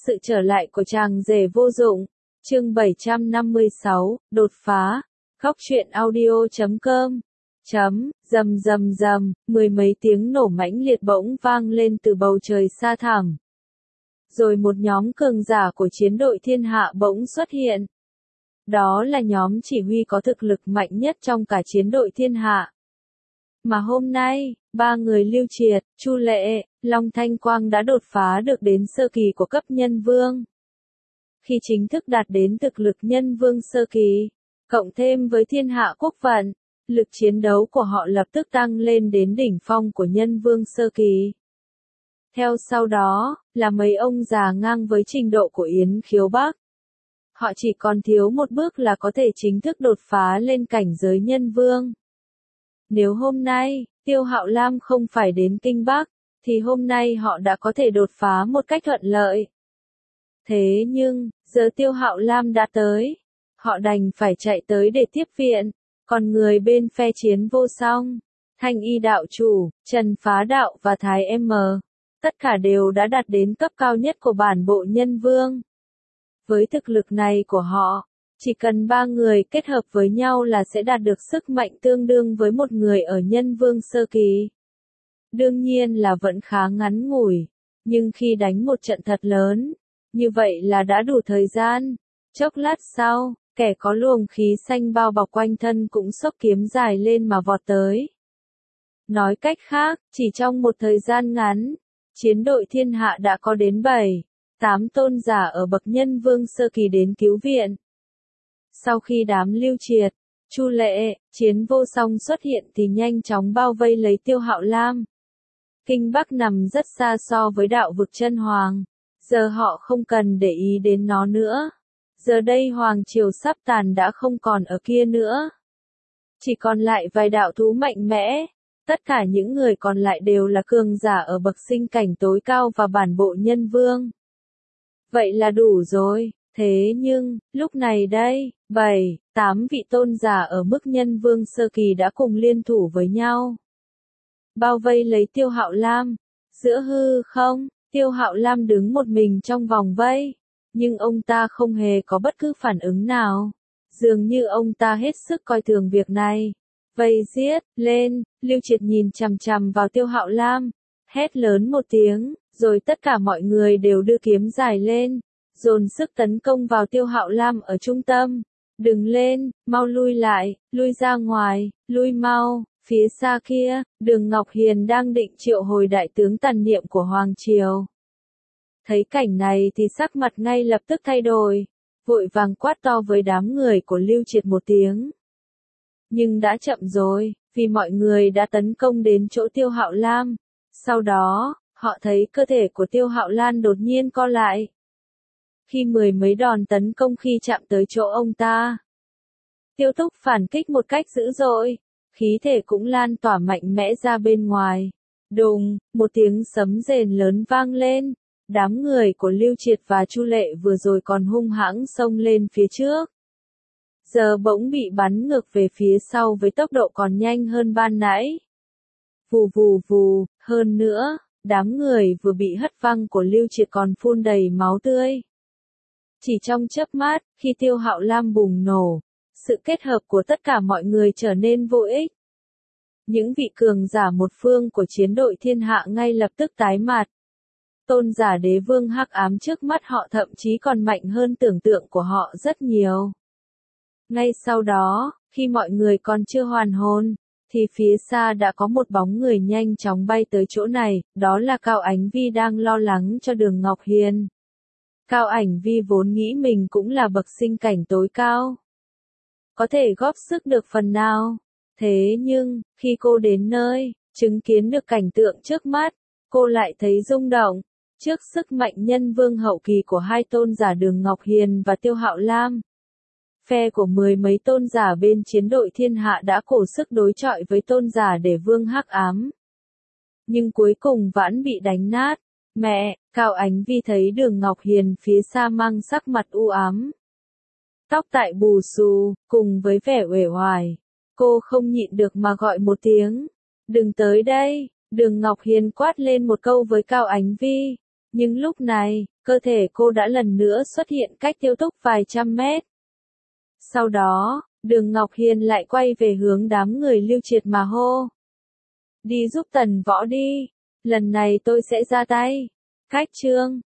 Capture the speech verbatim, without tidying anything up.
Sự trở lại của chàng rể vô dụng. Chương bảy trăm năm mươi sáu, đột phá. Góc truyện audio chấm com. Chấm, rầm rầm rầm, mười mấy tiếng nổ mãnh liệt bỗng vang lên từ bầu trời xa thẳm. Rồi một nhóm cường giả của chiến đội thiên hạ bỗng xuất hiện. Đó là nhóm chỉ huy có thực lực mạnh nhất trong cả chiến đội thiên hạ. Mà hôm nay, ba người Lưu Triệt, Chu Lệ, Long Thanh Quang đã đột phá được đến sơ kỳ của cấp nhân vương. Khi chính thức đạt đến thực lực nhân vương sơ kỳ, cộng thêm với thiên hạ quốc vận, lực chiến đấu của họ lập tức tăng lên đến đỉnh phong của nhân vương sơ kỳ. Theo sau đó, là mấy ông già ngang với trình độ của Yến Khiếu Bắc. Họ chỉ còn thiếu một bước là có thể chính thức đột phá lên cảnh giới nhân vương. Nếu hôm nay, Tiêu Hạo Lam không phải đến Kinh Bắc, thì hôm nay họ đã có thể đột phá một cách thuận lợi. Thế nhưng, giờ Tiêu Hạo Lam đã tới, họ đành phải chạy tới để tiếp viện, còn người bên phe chiến vô song, Thanh Y đạo chủ, Trần Phá đạo và Thái M, tất cả đều đã đạt đến cấp cao nhất của bản bộ nhân vương. Với thực lực này của họ, chỉ cần ba người kết hợp với nhau là sẽ đạt được sức mạnh tương đương với một người ở nhân vương sơ kỳ. Đương nhiên là vẫn khá ngắn ngủi, nhưng khi đánh một trận thật lớn, như vậy là đã đủ thời gian. Chốc lát sau, kẻ có luồng khí xanh bao bọc quanh thân cũng xốc kiếm dài lên mà vọt tới. Nói cách khác, chỉ trong một thời gian ngắn, chiến đội thiên hạ đã có đến bảy, tám tôn giả ở bậc nhân vương sơ kỳ đến cứu viện. Sau khi đám Lưu Triệt, Chu Lệ, chiến vô song xuất hiện thì nhanh chóng bao vây lấy Tiêu Hạo Lam. Kinh Bắc nằm rất xa so với đạo vực chân hoàng, giờ họ không cần để ý đến nó nữa. Giờ đây hoàng triều sắp tàn đã không còn ở kia nữa. Chỉ còn lại vài đạo thú mạnh mẽ, tất cả những người còn lại đều là cường giả ở bậc sinh cảnh tối cao và bản bộ nhân vương. Vậy là đủ rồi. Thế nhưng, lúc này đây, bảy, tám vị tôn giả ở mức nhân vương sơ kỳ đã cùng liên thủ với nhau. Bao vây lấy Tiêu Hạo Lam. Giữa hư không, Tiêu Hạo Lam đứng một mình trong vòng vây. Nhưng ông ta không hề có bất cứ phản ứng nào. Dường như ông ta hết sức coi thường việc này. Vây giết, lên, Lưu Triệt nhìn chằm chằm vào Tiêu Hạo Lam. Hét lớn một tiếng, rồi tất cả mọi người đều đưa kiếm dài lên. Dồn sức tấn công vào Tiêu Hạo Lam ở trung tâm. Đừng lên, mau lui lại, lui ra ngoài, lui mau. Phía xa kia, Đường Ngọc Hiền đang định triệu hồi đại tướng tàn niệm của Hoàng Triều. Thấy cảnh này thì sắc mặt ngay lập tức thay đổi, vội vàng quát to với đám người của Lưu Triệt một tiếng. Nhưng đã chậm rồi, vì mọi người đã tấn công đến chỗ Tiêu Hạo Lam. Sau đó, họ thấy cơ thể của Tiêu Hạo Lam đột nhiên co lại. Khi mười mấy đòn tấn công khi chạm tới chỗ ông ta, Tiêu Túc phản kích một cách dữ dội, khí thể cũng lan tỏa mạnh mẽ ra bên ngoài. Đùng, một tiếng sấm rền lớn vang lên, đám người của Lưu Triệt và Chu Lệ vừa rồi còn hung hãng xông lên phía trước. Giờ bỗng bị bắn ngược về phía sau với tốc độ còn nhanh hơn ban nãy. Vù vù vù, hơn nữa, đám người vừa bị hất văng của Lưu Triệt còn phun đầy máu tươi. Chỉ trong chớp mắt, khi Tiêu Hạo Lam bùng nổ, sự kết hợp của tất cả mọi người trở nên vô ích. Những vị cường giả một phương của chiến đội thiên hạ ngay lập tức tái mặt. Tôn giả đế vương hắc ám trước mắt họ thậm chí còn mạnh hơn tưởng tượng của họ rất nhiều. Ngay sau đó, khi mọi người còn chưa hoàn hồn, thì phía xa đã có một bóng người nhanh chóng bay tới chỗ này, đó là Cao Ánh Vi đang lo lắng cho Đường Ngọc Hiền. Cao Ảnh Vi vốn nghĩ mình cũng là bậc sinh cảnh tối cao, có thể góp sức được phần nào. Thế nhưng, khi cô đến nơi, chứng kiến được cảnh tượng trước mắt, cô lại thấy rung động. Trước sức mạnh nhân vương hậu kỳ của hai tôn giả Đường Ngọc Hiền và Tiêu Hạo Lam, phe của mười mấy tôn giả bên chiến đội thiên hạ đã cổ sức đối chọi với tôn giả đế vương hắc ám. Nhưng cuối cùng vẫn bị đánh nát. Mẹ, Cao Ánh Vi thấy Đường Ngọc Hiền phía xa mang sắc mặt u ám, tóc tại bù xù, cùng với vẻ uể oải. Cô không nhịn được mà gọi một tiếng. Đừng tới đây. Đường Ngọc Hiền quát lên một câu với Cao Ánh Vi. Nhưng lúc này, cơ thể cô đã lần nữa xuất hiện cách Tiêu Túc vài trăm mét. Sau đó, Đường Ngọc Hiên lại quay về hướng đám người Lưu Triệt mà hô. Đi giúp Tần Võ đi, lần này tôi sẽ ra tay. Khách trương,